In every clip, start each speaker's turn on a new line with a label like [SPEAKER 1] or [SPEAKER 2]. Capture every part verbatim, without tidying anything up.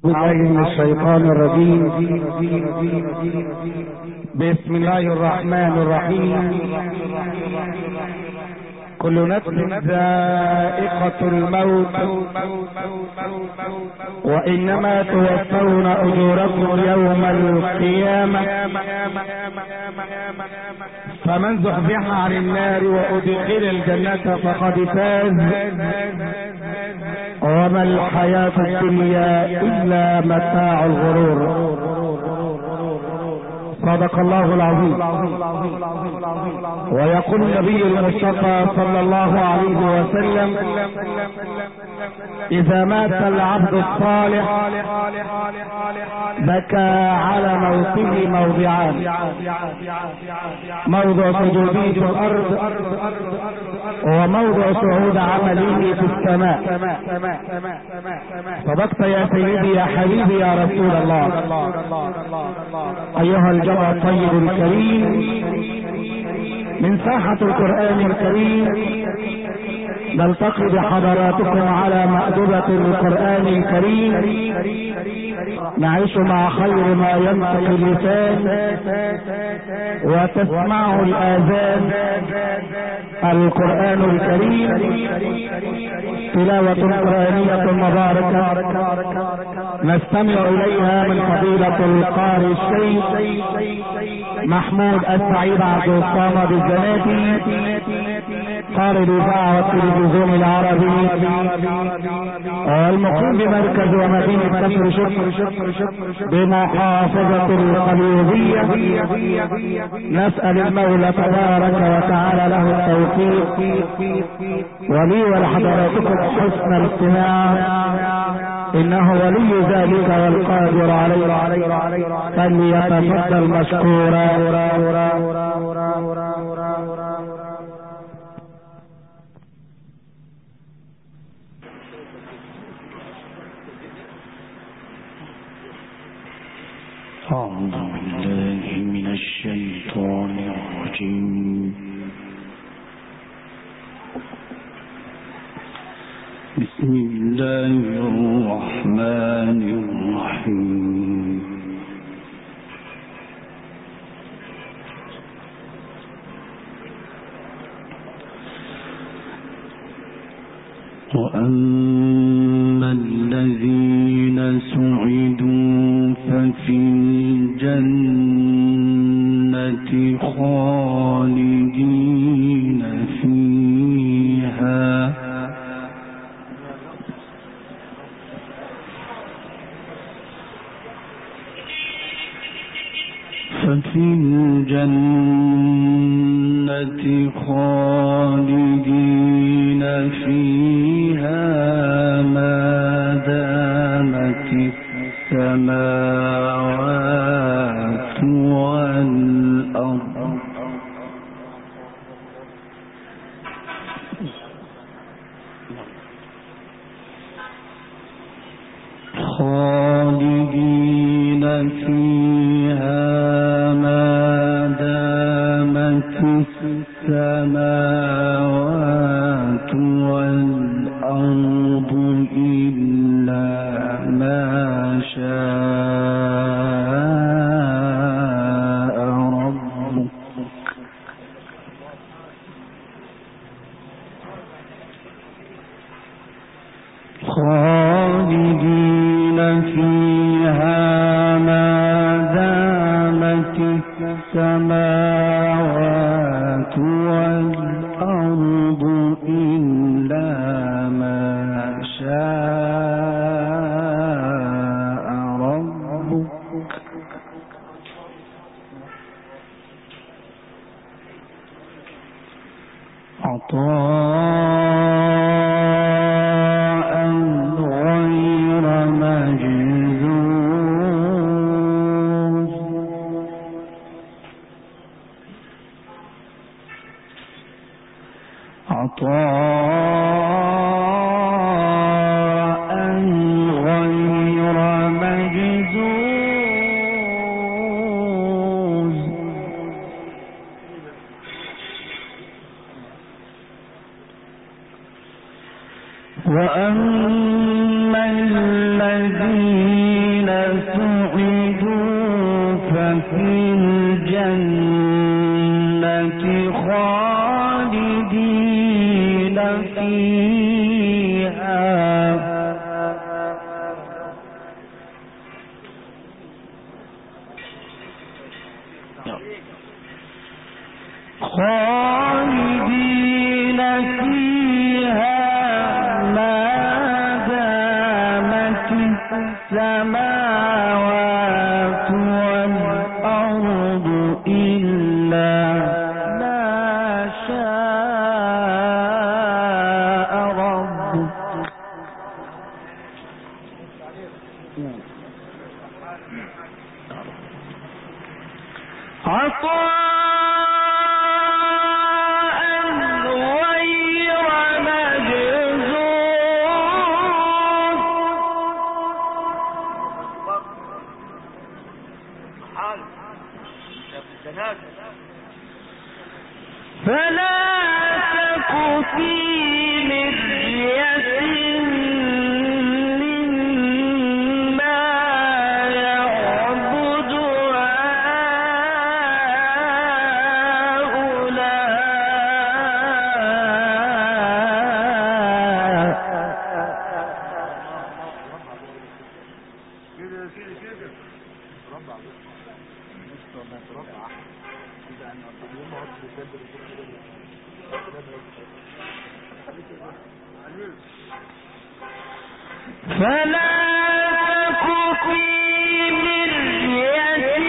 [SPEAKER 1] بالله من الشيطان الرجيم. بسم الله الرحمن الرحيم. كل نفس ذائقة الموت وإنما توفون أجوركم يوم القيامة، فمن زحزح عن النار وأدخل الجنة فقد فاز، وما الحياة الدنيا إلا متاع الغرور. صدق الله العظيم. ويقول النبي المصطفى صلى الله عليه وسلم: إذا مات العبد الصالح بكى على موته موضعان: موضع سجوده في الأرض، وموضع صعود عمله في السماء. صدقت يا سيدي يا حبيبي يا رسول الله. أيها الجمع الطيب الكريم، من ساحة القرآن الكريم نلتقي بحضراتكم على مأدبة القرآن الكريم، نعيش مع خير ما ينطق اللسان وتسمع الآذان. القرآن الكريم تلاوة قرآنية مباركة نستمع إليها من فضيلة القارئ الشيخ محمود السعيد عبد الصمد الزناتي، قارئ الإذاعة والتلفزيون العربي، والمقيم بمركز ومدينة كفر شكر بمحافظة القليوبية. نسأل المولى تبارك وتعالى له التوفيق، ولي ولحضراتكم حسن الاستماع، إنه ولي ذلك والقادر عليه، فليتفضل مشكورا.
[SPEAKER 2] أعوذ بالله من الشيطان الرجيم. بسم الله الرحمن الرحيم. وأما الذين سعدوا ففي الجنة خالدين فيها، ففي الجنة خالدين فيها ما دامت السماوات والأرض. خالدين فيها ما دامت السماوات والأرض إلا ما شاء ربك. خالدين فيها ما دامت السماوات والأرض إلا ما شاء ربك. عطاء غير مجذوذ. عطاء السماوات والأرض إلا ما شاء ربك عطاء فلا تك في مرية مما يعبد فلا تك في مرية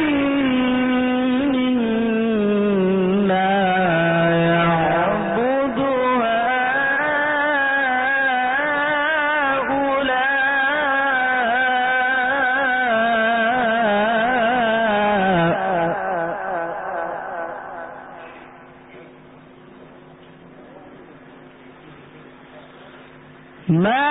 [SPEAKER 2] مما يعبد هؤلاء ما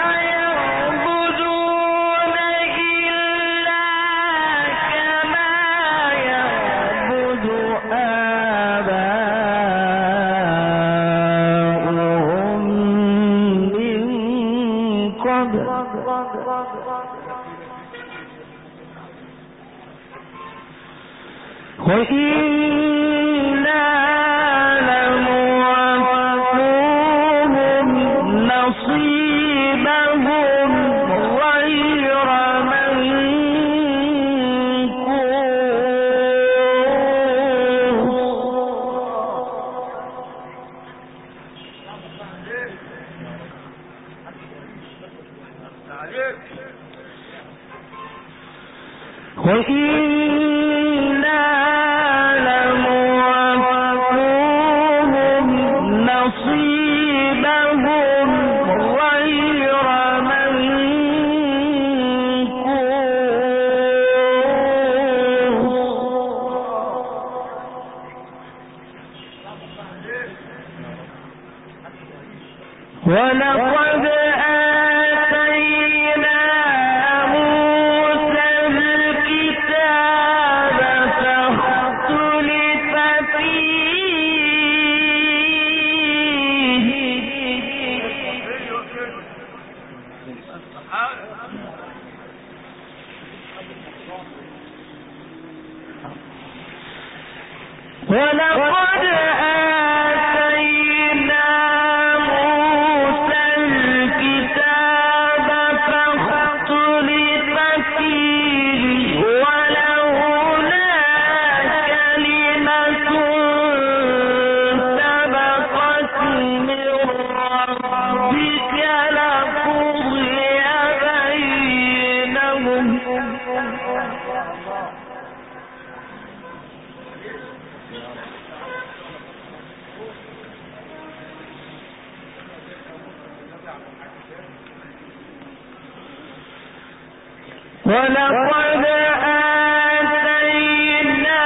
[SPEAKER 2] وإنا لموفوهم نصيبهم غير منكوس وإنا لموفوهم نصيبهم غير منكوس ولقد آتينا موسى الكتاب فاختلف فيه ولقد آتينا موسى الكتاب فاختلف فيه ولولا كلمة سبقت من ربك لقضي بينهم ولقد آتينا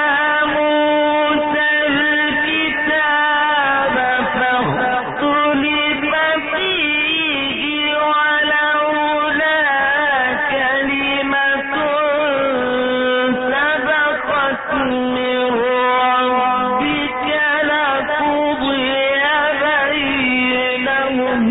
[SPEAKER 2] موسى الكتاب فاختلف فيه ولولا كلمة سبقت من ربك لقضي بينهم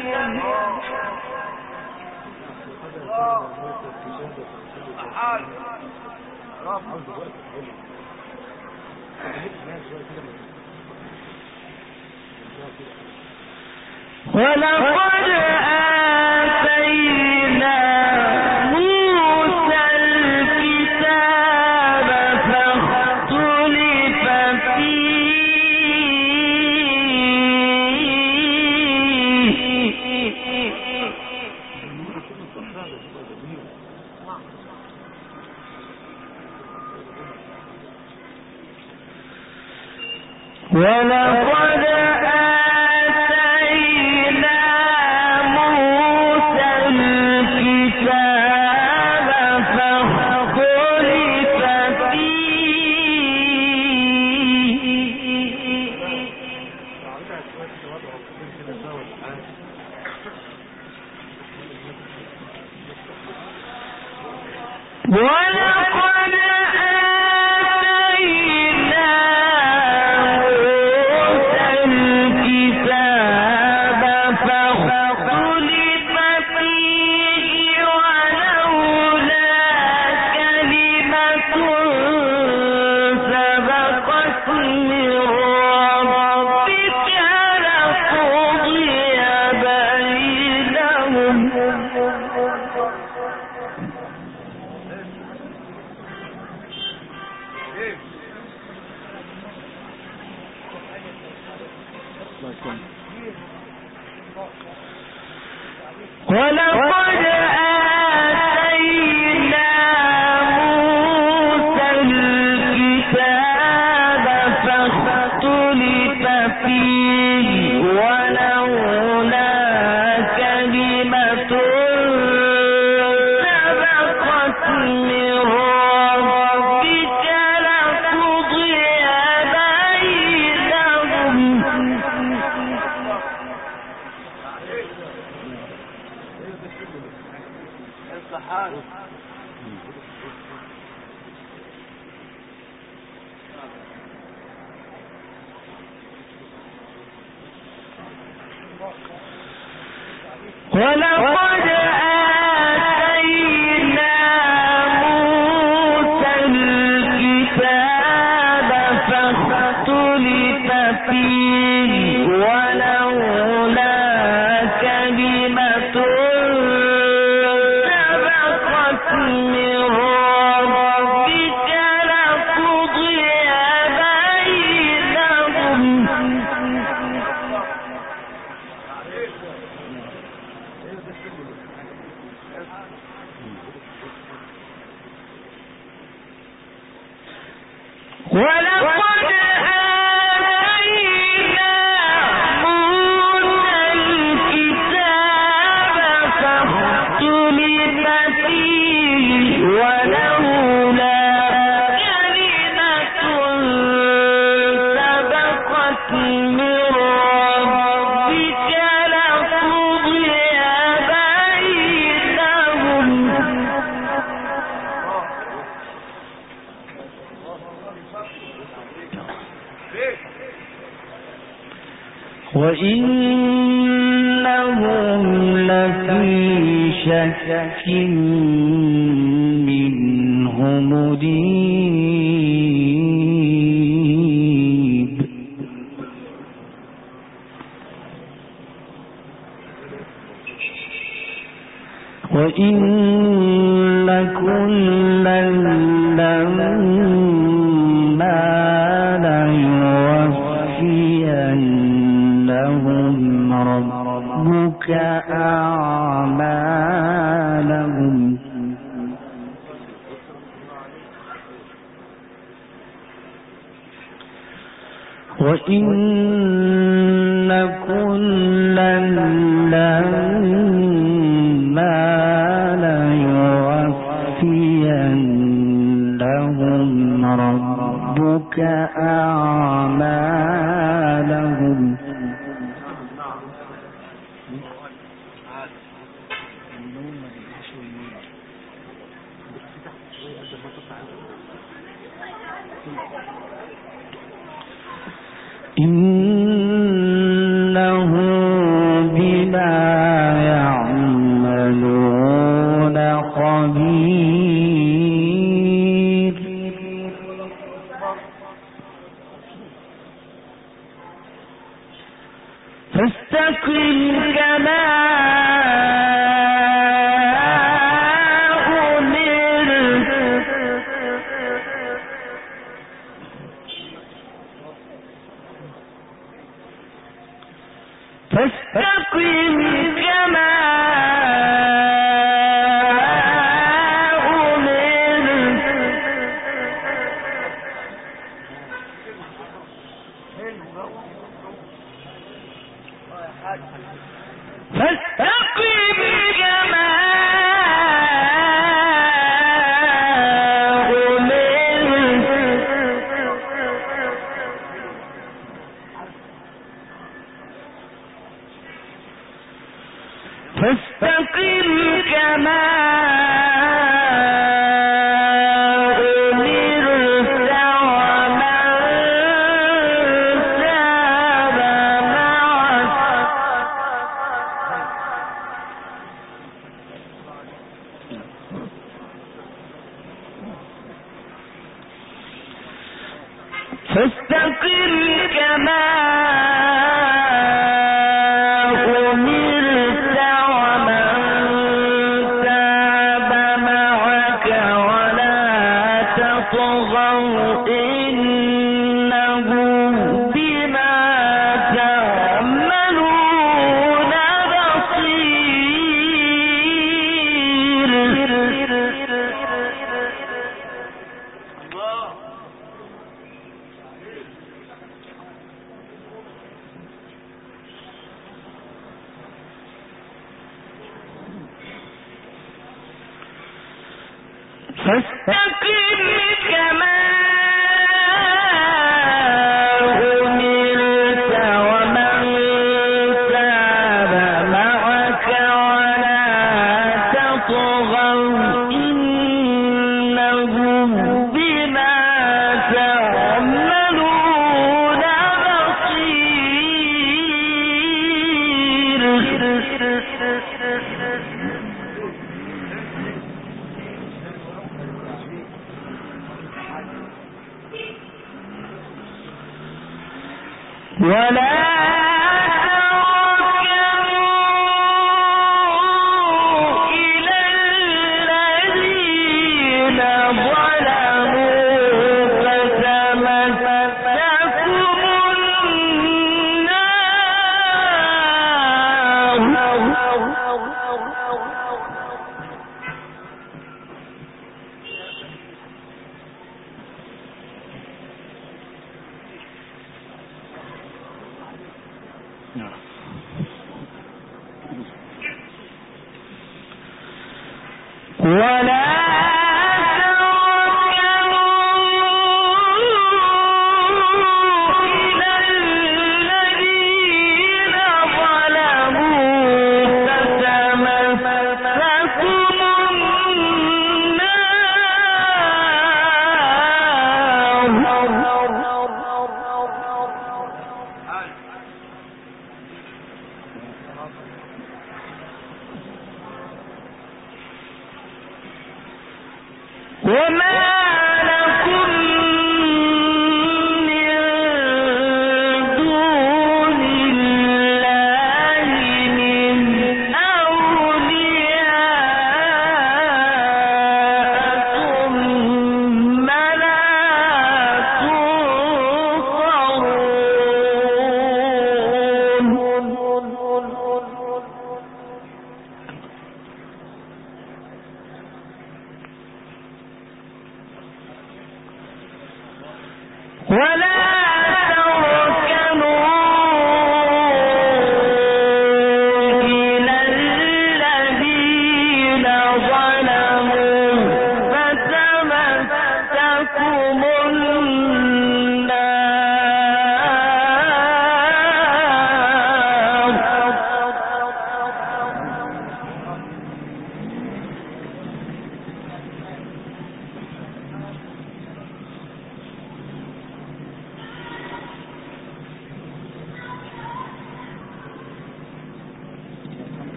[SPEAKER 2] ولقد آتينا موسى الكتاب فاختلف فيه ولقد آتينا موسى الكتاب فاختلف فيه ولقد ولقد آتينا موسى الكتاب فاختلف فيه ولولا كلمة سبقت من ربك لقضي بينهم ولقد آتينا موسى الكتاب فاختلف فيه ولولا كلمة سبقت من ربك لقضي بينهم ولقد آتينا موسى الكتاب فاختلف فيه ولولا كلمة سبقت من ربك لقضي بينهم وإنهم لفي شك منه مريب وإن كلا لما ليوفينهم ربك أعمالهم وإن كلا لما ليوفينهم ربك أعمالهم إنه بما يعملون خبير فاستقم كما أمرت.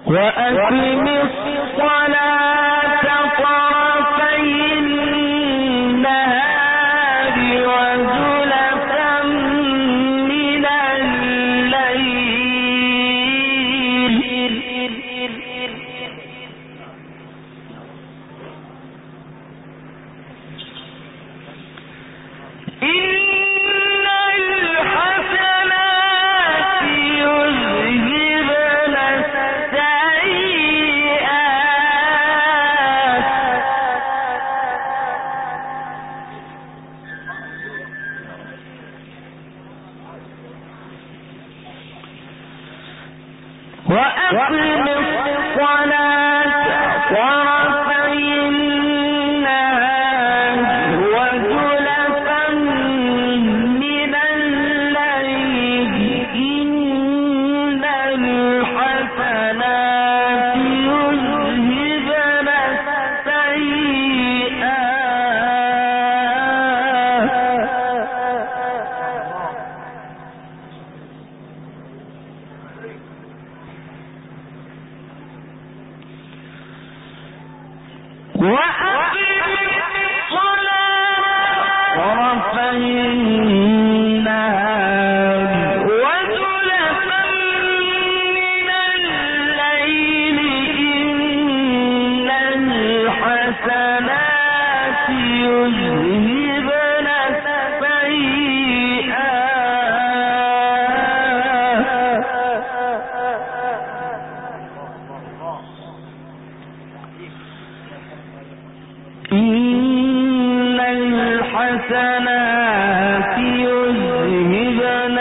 [SPEAKER 2] وأقم الصلاة طرفي النهار وزلفا من الليل إن الحسنات يذهبن وأقم الصلاة طرفي النهار وزلفا من الليل إن الحسنات يذهبن وأقم الصلاة طرفي النهار وزلفا من الليل إن الحسنات يذهبن إن الحسنات يذهبن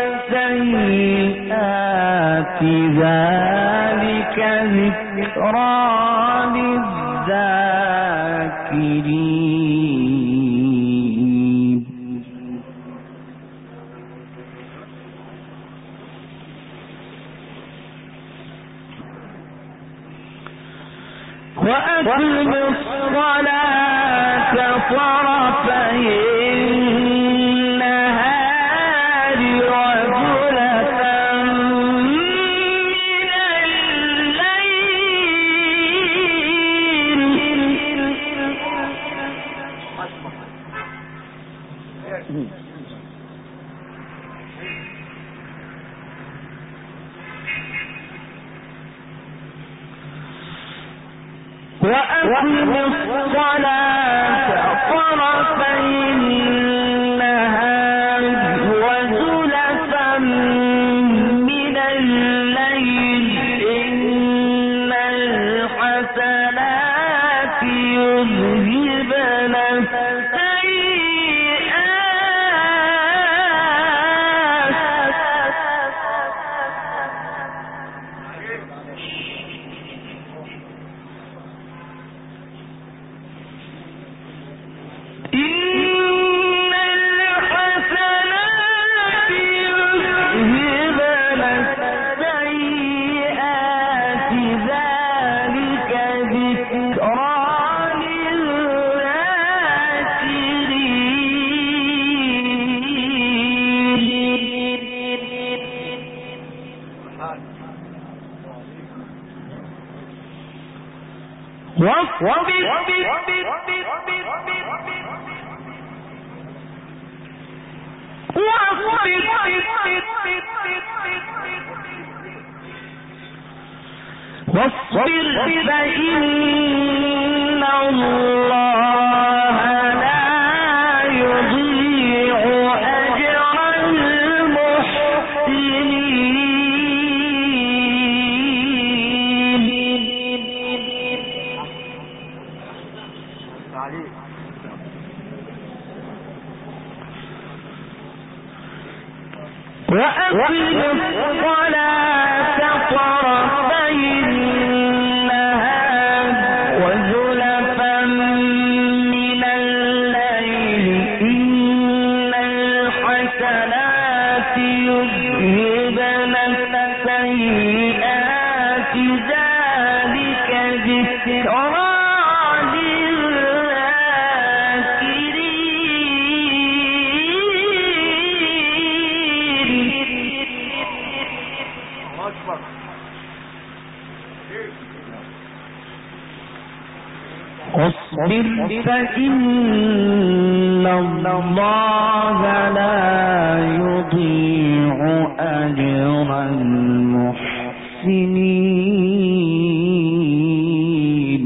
[SPEAKER 2] السيئات ذلك ذكرى للذاكرين وأقم الصلاة طرفي النهار وزلفا من الليل وأقم الصلاة طرفي النهار وزلفا من الليل إن الحسنات يذهبن إن الحسنات يذهبن السيئات ذلك ذكرى واصبر فإن الله لا يضيع أجر المحسنين وأقم الصلاة طرفي النهار وزلفا من الليل إن الحسنات يذهبن السيئات ذلك ذكرى واصبر فإن الله لا يضيع أجر المحسنين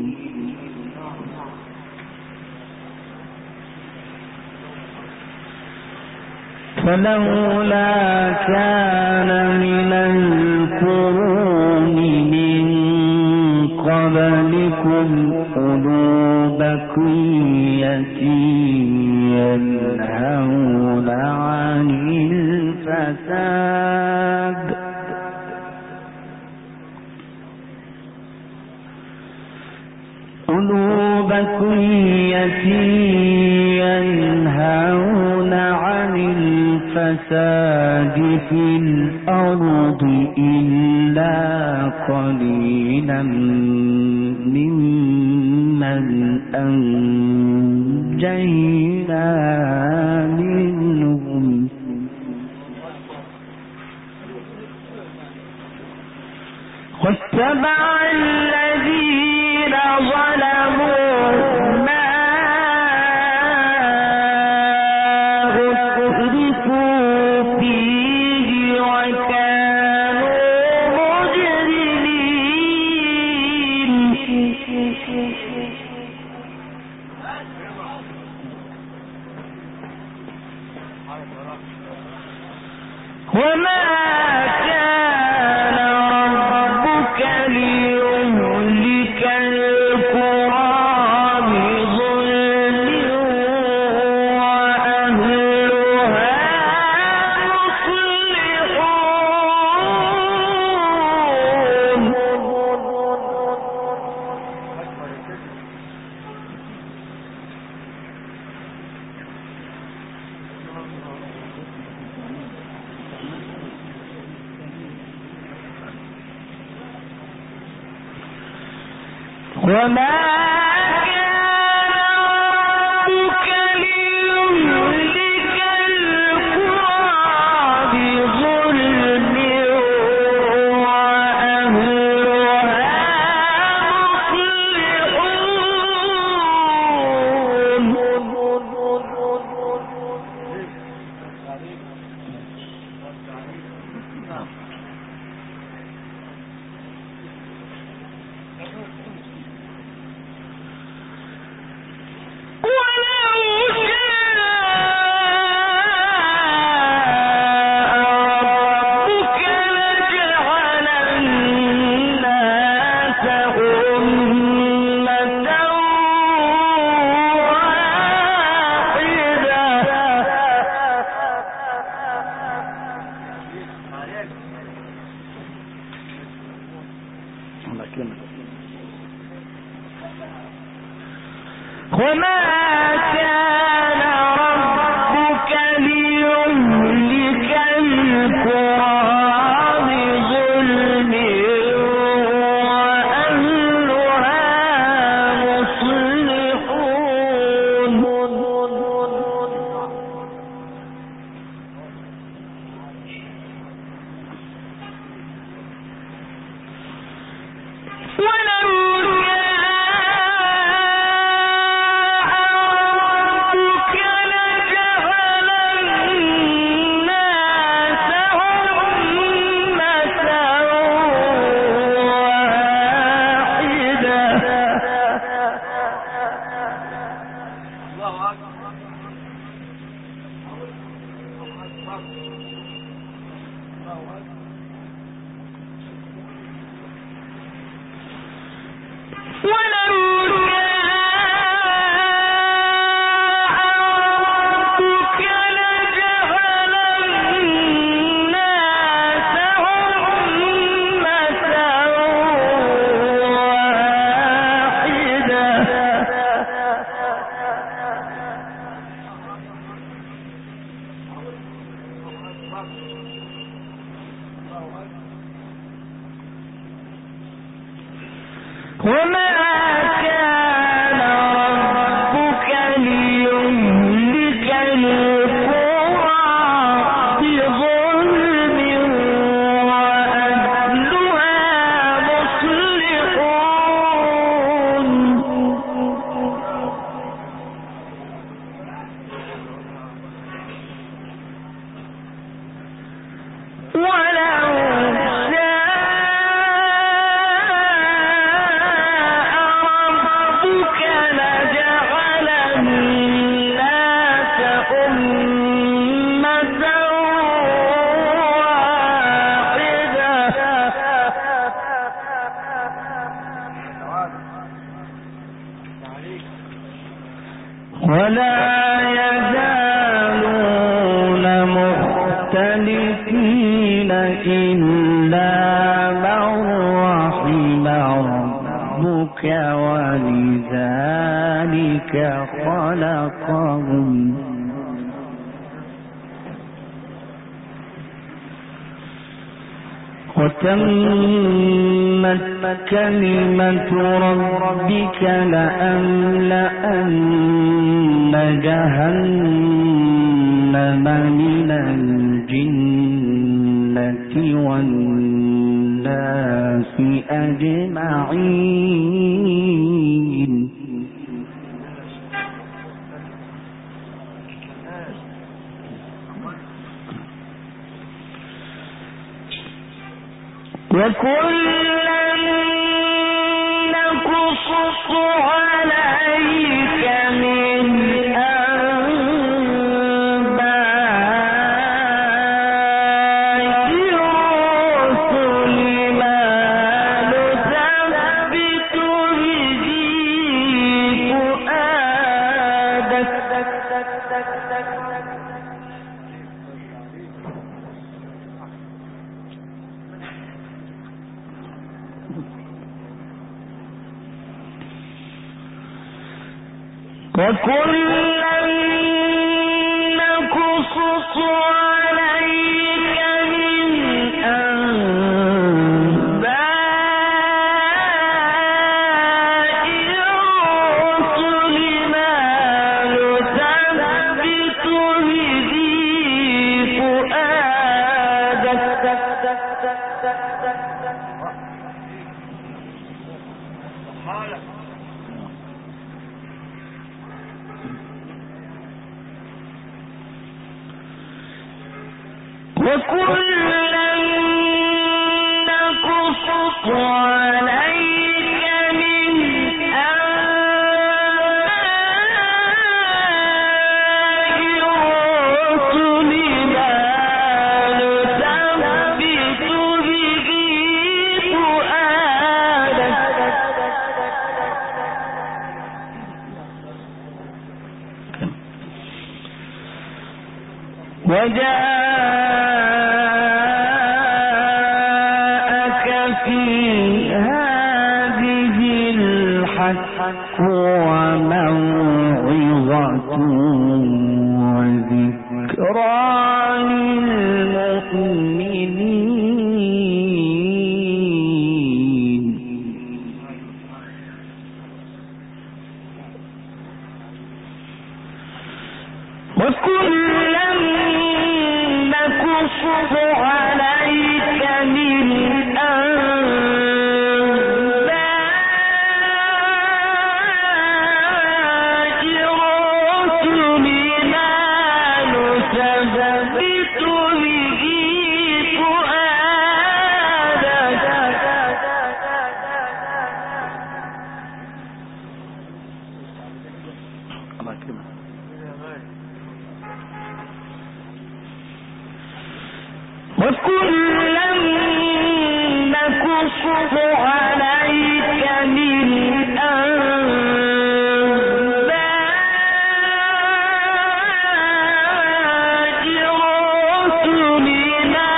[SPEAKER 2] فلولا كان من القرون من قبلكم أولو بقية ينهون عن الفساد أولو بقية ينهون عن الفساد في الأرض إلا قليلا ممن أنجينا منهم واتبع الذين ظلموا ما أترفوا فيه وكانوا مجرمين وما كان ربك ليهلك القرى بظلم وأهلها وما كان ربك ليهلك القرى بظلم وأهلها وما كان ربك ليهلك القرى بظلم وأهلها مصلحون وما كان ربك ليهلك القرى بظلم وأهلها مصلحون وتمت كلمة ربك لأملأن جهنم من الجنة والناس أجمعين. وكلا نقص عليك من أنباء الرسل ما نثبت به فؤادك. وكلا نقص عليك من أنباء الرسل ما نثبت به فؤادك. وكلا نقص عليك من أنباء الرسل ما نثبت به فؤادك. وجاءك في هذه الحق وموعظة وذكرى للمؤمنين. وكلا نقص عليك من أنباء الرسل ما نثبت به فؤادك. وكلا نقص عليك من أنباء الرسل ما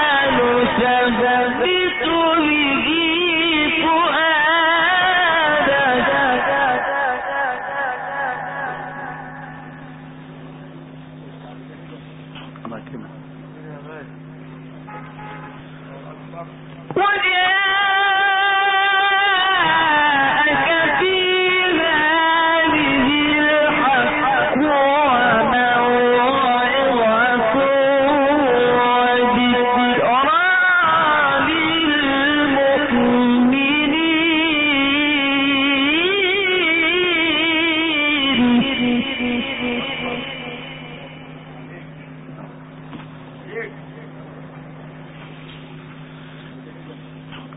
[SPEAKER 2] نثبت به فؤادك. وجاءك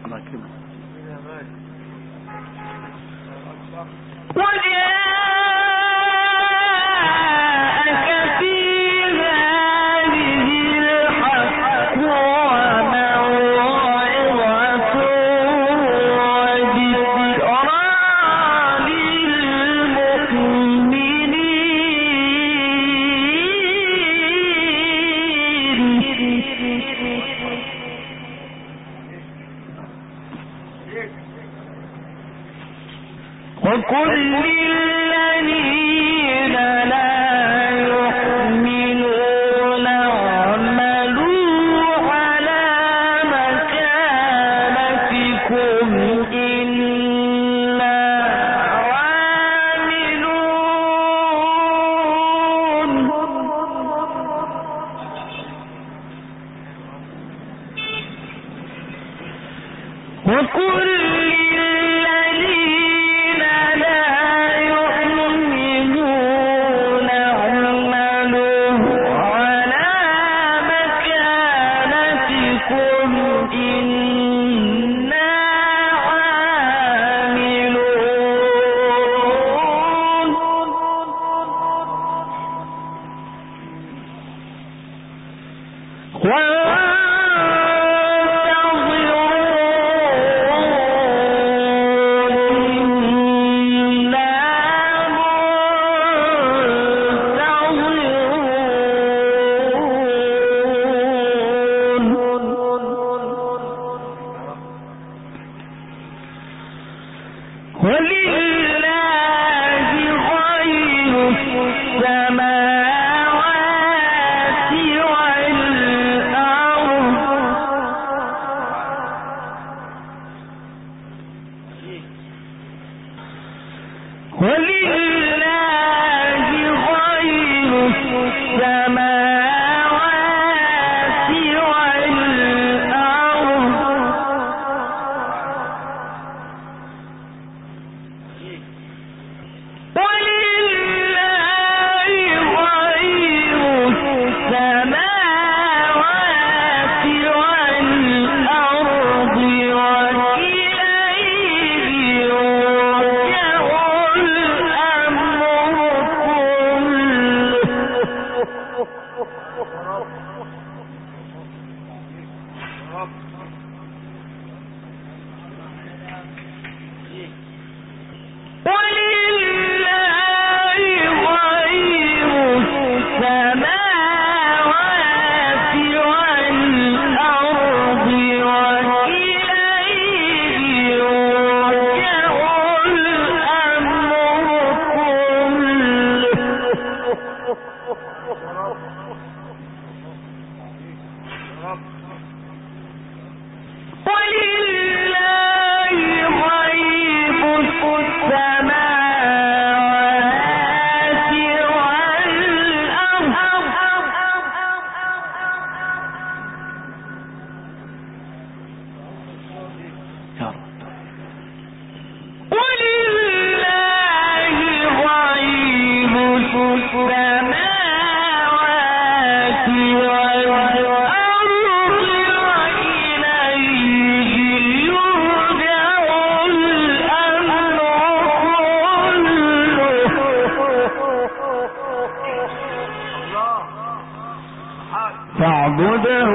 [SPEAKER 2] فاعبده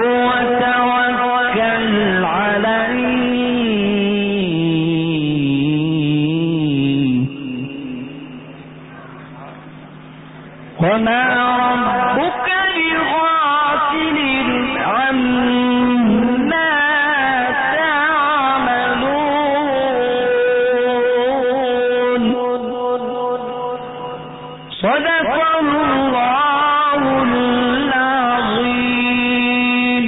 [SPEAKER 2] وتوكل عليه وما ربك بغافل عما تعملون. صدق الله العظيم.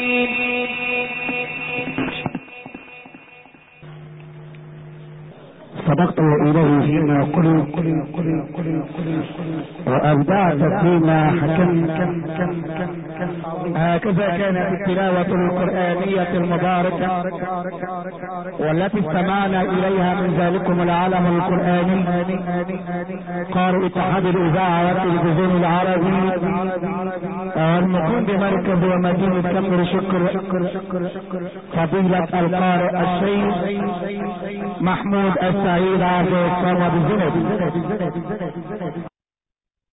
[SPEAKER 1] صدقت إليه فيما قلت وأبدعت فيما حكمت. هكذا كانت التلاوة القرآنية المباركة والتي استمعنا إليها من ذلكم العالم القرآني قارئ اتحاد الإذاعة والتلفزيون العربي المقيم بمركز ومدينة كفر شكر فضيلة القارئ الشيخ محمود السعيد عبد الصمد الزنبي.